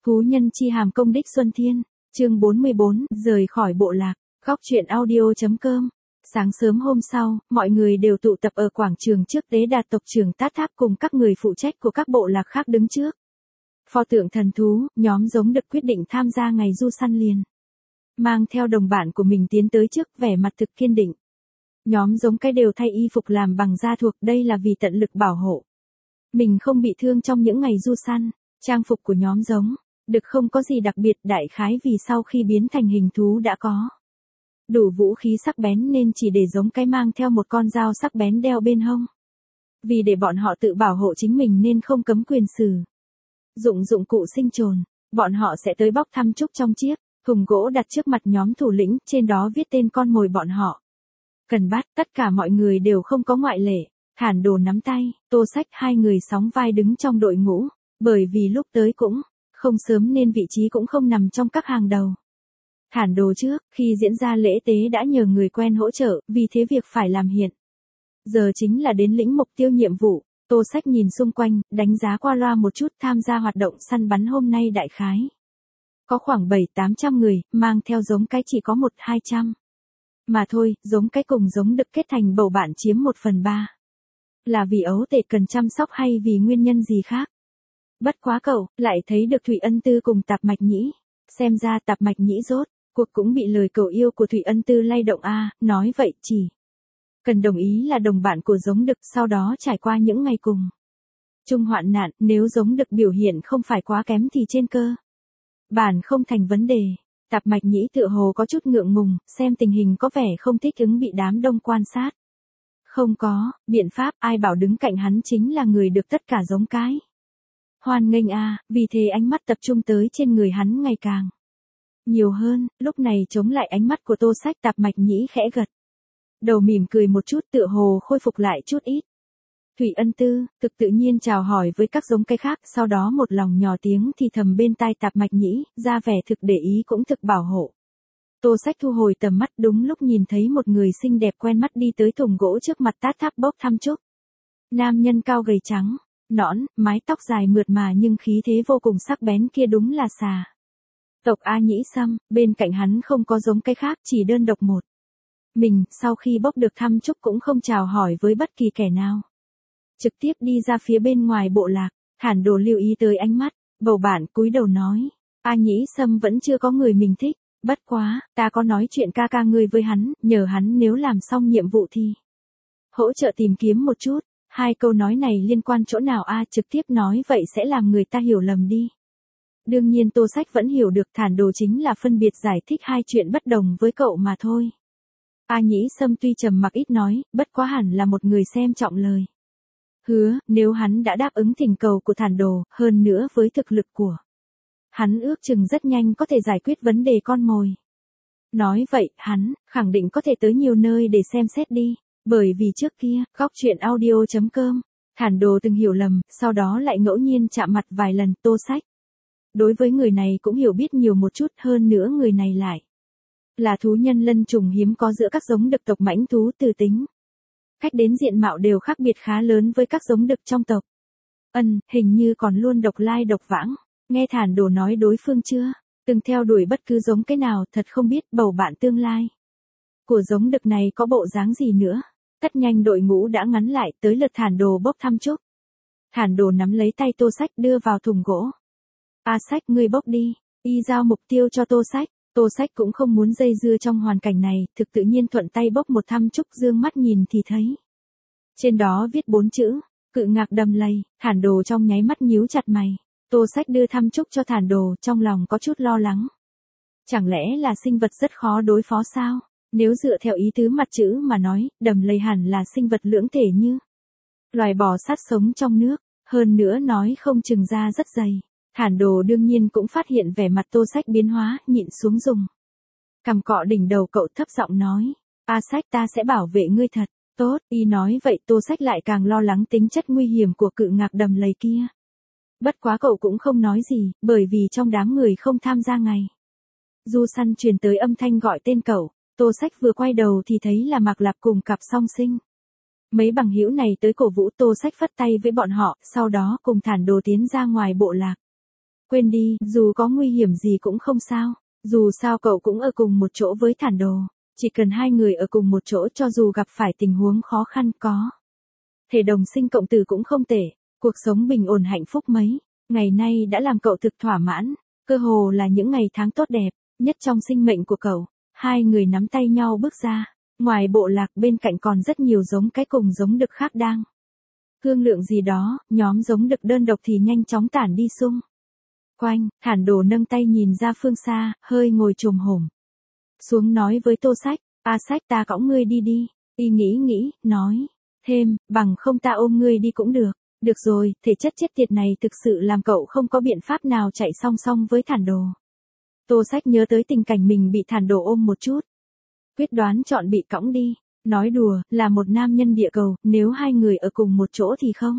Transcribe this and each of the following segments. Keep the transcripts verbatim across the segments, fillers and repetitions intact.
Thú nhân chi hàm công đích Xuân Thiên, chương bốn mươi bốn, rời khỏi bộ lạc, góc truyện audio.com. Sáng sớm hôm sau, mọi người đều tụ tập ở quảng trường trước tế đà tộc trưởng Tát Tháp cùng các người phụ trách của các bộ lạc khác đứng trước. Pho tượng thần thú, nhóm giống được quyết định tham gia ngày du săn liền. Mang theo đồng bạn của mình tiến tới trước, vẻ mặt thực kiên định. Nhóm giống cái đều thay y phục làm bằng da thuộc, đây là vì tận lực bảo hộ mình không bị thương trong những ngày du săn. Trang phục của nhóm giống được không có gì đặc biệt, đại khái vì sau khi biến thành hình thú đã có đủ vũ khí sắc bén nên chỉ để giống cái mang theo một con dao sắc bén đeo bên hông. Vì để bọn họ tự bảo hộ chính mình nên không cấm quyền sử dụng dụng cụ sinh tồn, bọn họ sẽ tới bóc thăm trúc trong chiếc thùng gỗ đặt trước mặt nhóm thủ lĩnh, trên đó viết tên con mồi bọn họ cần bắt. Tất cả mọi người đều không có ngoại lệ. Thản Đồ nắm tay, Tô Sách hai người sóng vai đứng trong đội ngũ, bởi vì lúc tới cũng không sớm nên vị trí cũng không nằm trong các hàng đầu. Thản Đồ trước, khi diễn ra lễ tế đã nhờ người quen hỗ trợ, vì thế việc phải làm hiện giờ chính là đến lĩnh mục tiêu nhiệm vụ. Tô Sách nhìn xung quanh, đánh giá qua loa một chút, tham gia hoạt động săn bắn hôm nay đại khái có khoảng bảy tám trăm người, mang theo giống cái chỉ có một hai trăm mà thôi, giống cái cùng giống được kết thành bầu bạn chiếm một phần ba. Là vì ấu tể cần chăm sóc hay vì nguyên nhân gì khác? Bất quá cậu lại thấy được Thủy Ân Tư cùng Tạp Mạch Nhĩ. Xem ra Tạp Mạch Nhĩ rốt cuộc cũng bị lời cầu yêu của Thủy Ân Tư lay động a. À, nói vậy chỉ cần đồng ý là đồng bạn của giống đực, sau đó trải qua những ngày cùng chung hoạn nạn, nếu giống đực biểu hiện không phải quá kém thì trên cơ bản không thành vấn đề. Tạp Mạch Nhĩ tựa hồ có chút ngượng ngùng, xem tình hình có vẻ không thích ứng bị đám đông quan sát. Không có biện pháp, ai bảo đứng cạnh hắn chính là người được tất cả giống cái hoan nghênh a. À, vì thế ánh mắt tập trung tới trên người hắn ngày càng nhiều hơn. Lúc này chống lại ánh mắt của Tô Sách, Tạp Mạch Nhĩ khẽ gật đầu mỉm cười một chút, tựa hồ khôi phục lại chút ít. Thủy Ân Tư thực tự nhiên chào hỏi với các giống cây khác, sau đó một lòng nhỏ tiếng thì thầm bên tai Tạp Mạch Nhĩ, ra vẻ thực để ý cũng thực bảo hộ. Tô Sách thu hồi tầm mắt, đúng lúc nhìn thấy một người xinh đẹp quen mắt đi tới thùng gỗ trước mặt Tát Tháp bốc thăm trúc. Nam nhân cao gầy trắng nõn, mái tóc dài mượt mà nhưng khí thế vô cùng sắc bén kia đúng là xà tộc A Nhĩ Sâm. Bên cạnh hắn không có giống cái khác, chỉ đơn độc một mình. Sau khi bốc được thăm trúc cũng không chào hỏi với bất kỳ kẻ nào, trực tiếp đi ra phía bên ngoài bộ lạc. Thản Đồ lưu ý tới ánh mắt bầu bạn, cúi đầu nói, A Nhĩ Sâm vẫn chưa có người mình thích. Bất quá, ta có nói chuyện ca ca ngươi với hắn, nhờ hắn nếu làm xong nhiệm vụ thì hỗ trợ tìm kiếm một chút. Hai câu nói này liên quan chỗ nào a? À, trực tiếp nói vậy sẽ làm người ta hiểu lầm đi. Đương nhiên Tô Sách vẫn hiểu được Thản Đồ chính là phân biệt giải thích hai chuyện bất đồng với cậu mà thôi. A Nhĩ Sâm tuy trầm mặc ít nói, bất quá hẳn là một người xem trọng lời hứa, nếu hắn đã đáp ứng thỉnh cầu của Thản Đồ, hơn nữa với thực lực của hắn ước chừng rất nhanh có thể giải quyết vấn đề con mồi. Nói vậy, hắn khẳng định có thể tới nhiều nơi để xem xét đi, bởi vì trước kia, góc truyện audio.com, Thản Đồ từng hiểu lầm, sau đó lại ngẫu nhiên chạm mặt vài lần. Tô Sách đối với người này cũng hiểu biết nhiều một chút, hơn nữa người này lại là thú nhân lân trùng hiếm có giữa các giống đực tộc mãnh thú, từ tính cách đến diện mạo đều khác biệt khá lớn với các giống đực trong tộc. Ân, hình như còn luôn độc lai độc vãng. Nghe Thản Đồ nói đối phương chưa từng theo đuổi bất cứ giống cái nào, thật không biết bầu bạn tương lai của giống đực này có bộ dáng gì nữa. Tất nhanh đội ngũ đã ngắn lại, tới lượt Thản Đồ bốc thăm trúc. Thản Đồ nắm lấy tay Tô Sách đưa vào thùng gỗ. A Sách, ngươi bốc đi. Y giao mục tiêu cho Tô Sách. Tô Sách cũng không muốn dây dưa trong hoàn cảnh này, thực tự nhiên thuận tay bốc một thăm trúc, dương mắt nhìn thì thấy trên đó viết bốn chữ, Cự Ngạc Đầm Lầy. Thản Đồ trong nháy mắt nhíu chặt mày. Tô Sách đưa thăm trúc cho Thản Đồ, trong lòng có chút lo lắng. Chẳng lẽ là sinh vật rất khó đối phó sao? Nếu dựa theo ý tứ mặt chữ mà nói, đầm lầy hẳn là sinh vật lưỡng thể như loài bò sát sống trong nước, hơn nữa nói không chừng da rất dày. Thản Đồ đương nhiên cũng phát hiện vẻ mặt Tô Sách biến hóa, nhịn xuống dùng cằm cọ đỉnh đầu cậu, thấp giọng nói, A Sách, ta sẽ bảo vệ ngươi thật tốt. Y nói vậy Tô Sách lại càng lo lắng tính chất nguy hiểm của Cự Ngạc Đầm Lầy kia. Bất quá cậu cũng không nói gì, bởi vì trong đám người không tham gia ngày du săn truyền tới âm thanh gọi tên cậu. Tô Sách vừa quay đầu thì thấy là Mạc Lạp cùng cặp song sinh. Mấy bằng hữu này tới cổ vũ. Tô Sách phất tay với bọn họ, sau đó cùng Thản Đồ tiến ra ngoài bộ lạc. Quên đi, dù có nguy hiểm gì cũng không sao. Dù sao cậu cũng ở cùng một chỗ với Thản Đồ. Chỉ cần hai người ở cùng một chỗ cho dù gặp phải tình huống khó khăn có thể đồng sinh cộng tử cũng không tệ. Cuộc sống bình ổn hạnh phúc mấy ngày nay đã làm cậu thực thỏa mãn. Cơ hồ là những ngày tháng tốt đẹp nhất trong sinh mệnh của cậu. Hai người nắm tay nhau bước ra. Ngoài bộ lạc bên cạnh còn rất nhiều giống cái cùng giống đực khác đang thương lượng gì đó. Nhóm giống đực đơn độc thì nhanh chóng tản đi xung quanh. Thản Đồ nâng tay nhìn ra phương xa, hơi ngồi chồm hổm xuống nói với Tô Sách, A Sách ta cõng ngươi đi đi. Y nghĩ nghĩ, nói thêm, bằng không ta ôm ngươi đi cũng được. Được rồi, thể chất chết tiệt này thực sự làm cậu không có biện pháp nào chạy song song với Thản Đồ. Tô Sách nhớ tới tình cảnh mình bị Thản Đồ ôm một chút. Quyết đoán chọn bị cõng đi. Nói đùa, là một nam nhân địa cầu, nếu hai người ở cùng một chỗ thì không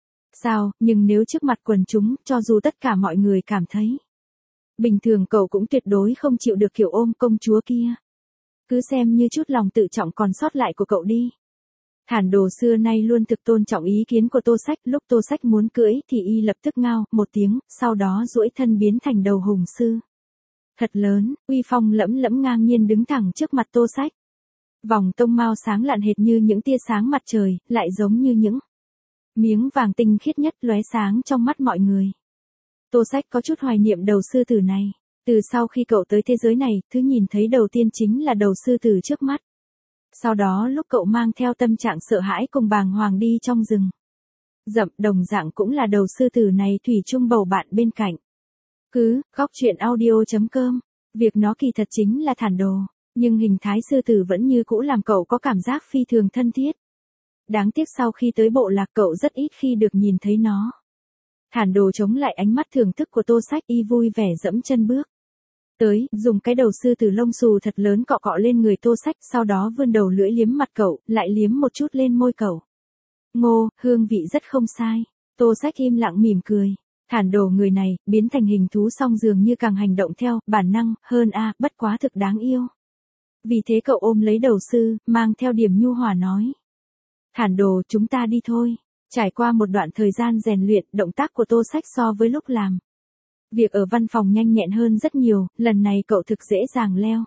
sao, nhưng nếu trước mặt quần chúng, cho dù tất cả mọi người cảm thấy bình thường cậu cũng tuyệt đối không chịu được kiểu ôm công chúa kia. Cứ xem như chút lòng tự trọng còn sót lại của cậu đi. Thản Đồ xưa nay luôn thực tôn trọng ý kiến của Tô Sách, lúc Tô Sách muốn cưỡi thì y lập tức ngao một tiếng, sau đó duỗi thân biến thành đầu hùng sư. Thật lớn, uy phong lẫm lẫm ngang nhiên đứng thẳng trước mặt Tô Sách. Vòng tông mao sáng lạn hệt như những tia sáng mặt trời, lại giống như những miếng vàng tinh khiết nhất lóe sáng trong mắt mọi người. Tô Sách có chút hoài niệm đầu sư tử này. Từ sau khi cậu tới thế giới này, thứ nhìn thấy đầu tiên chính là đầu sư tử trước mắt. Sau đó lúc cậu mang theo tâm trạng sợ hãi cùng bàng hoàng đi trong rừng rậm, đồng dạng cũng là đầu sư tử này thủy chung bầu bạn bên cạnh. Cứ, góc truyện audio chấm com. Việc nó kỳ thật chính là Thản Đồ, nhưng hình thái sư tử vẫn như cũ làm cậu có cảm giác phi thường thân thiết. Đáng tiếc sau khi tới bộ lạc cậu rất ít khi được nhìn thấy nó. Thản Đồ chống lại ánh mắt thưởng thức của Tô Sách, y vui vẻ dẫm chân bước tới, dùng cái đầu sư tử lông xù thật lớn cọ cọ lên người Tô Sách, sau đó vươn đầu lưỡi liếm mặt cậu, lại liếm một chút lên môi cậu. Ngô, hương vị rất không sai. Tô Sách im lặng mỉm cười. Thản Đồ người này, biến thành hình thú xong dường như càng hành động theo bản năng hơn a, bất quá thực đáng yêu. Vì thế cậu ôm lấy đầu sư, mang theo điểm nhu hòa nói. Thản Đồ, chúng ta đi thôi. Trải qua một đoạn thời gian rèn luyện, động tác của Tô Sách so với lúc làm việc ở văn phòng nhanh nhẹn hơn rất nhiều, lần này cậu thực dễ dàng leo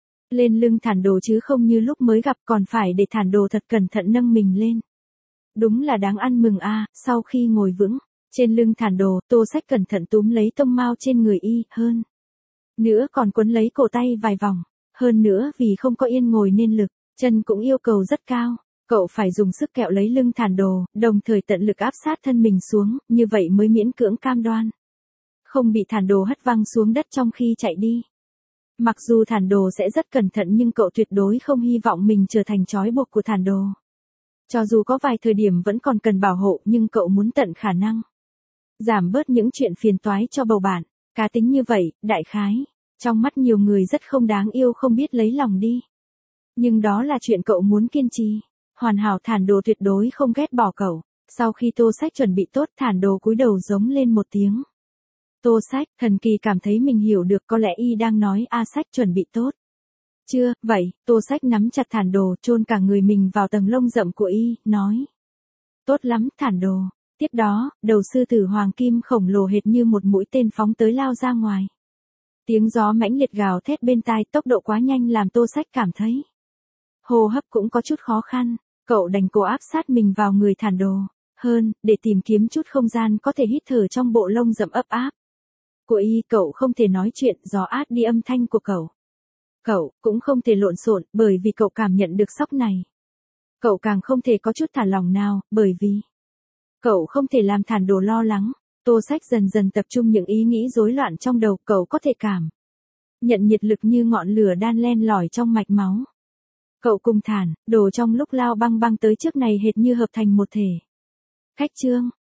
lên lưng Thản Đồ chứ không như lúc mới gặp, còn phải để Thản Đồ thật cẩn thận nâng mình lên. Đúng là đáng ăn mừng a. Sau khi ngồi vững trên lưng Thản Đồ, Tô Sách cẩn thận túm lấy tông mao trên người y, hơn nữa còn quấn lấy cổ tay vài vòng. Hơn nữa vì không có yên ngồi nên lực chân cũng yêu cầu rất cao. Cậu phải dùng sức kẹo lấy lưng Thản Đồ, đồng thời tận lực áp sát thân mình xuống, như vậy mới miễn cưỡng cam đoan không bị Thản Đồ hất văng xuống đất trong khi chạy đi. Mặc dù Thản Đồ sẽ rất cẩn thận nhưng cậu tuyệt đối không hy vọng mình trở thành trói buộc của Thản Đồ. Cho dù có vài thời điểm vẫn còn cần bảo hộ nhưng cậu muốn tận khả năng giảm bớt những chuyện phiền toái cho bầu bạn. Cá tính như vậy, đại khái trong mắt nhiều người rất không đáng yêu, không biết lấy lòng đi. Nhưng đó là chuyện cậu muốn kiên trì. Hoàn hảo Thản Đồ tuyệt đối không ghét bỏ cậu. Sau khi Tô Sách chuẩn bị tốt, Thản Đồ cúi đầu giống lên một tiếng. Tô Sách, thần kỳ cảm thấy mình hiểu được, có lẽ y đang nói A Sách chuẩn bị tốt chưa, vậy, Tô Sách nắm chặt Thản Đồ, chôn cả người mình vào tầng lông rậm của y, nói. Tốt lắm, Thản Đồ. Tiếp đó, đầu sư tử hoàng kim khổng lồ hệt như một mũi tên phóng tới lao ra ngoài. Tiếng gió mãnh liệt gào thét bên tai, tốc độ quá nhanh làm Tô Sách cảm thấy hô hấp cũng có chút khó khăn. Cậu đành cố áp sát mình vào người Thản Đồ hơn, để tìm kiếm chút không gian có thể hít thở trong bộ lông rậm ấp áp của y. Cậu không thể nói chuyện, gió át đi âm thanh của cậu. Cậu cũng không thể lộn xộn, bởi vì cậu cảm nhận được sốc này. Cậu càng không thể có chút thả lỏng nào, bởi vì cậu không thể làm Thản Đồ lo lắng. Tô Sách dần dần tập trung những ý nghĩ rối loạn trong đầu, cậu có thể cảm nhận nhiệt lực như ngọn lửa đan len lỏi trong mạch máu. Cậu cùng Thản Đồ trong lúc lao băng băng tới trước này hệt như hợp thành một thể. Khách chương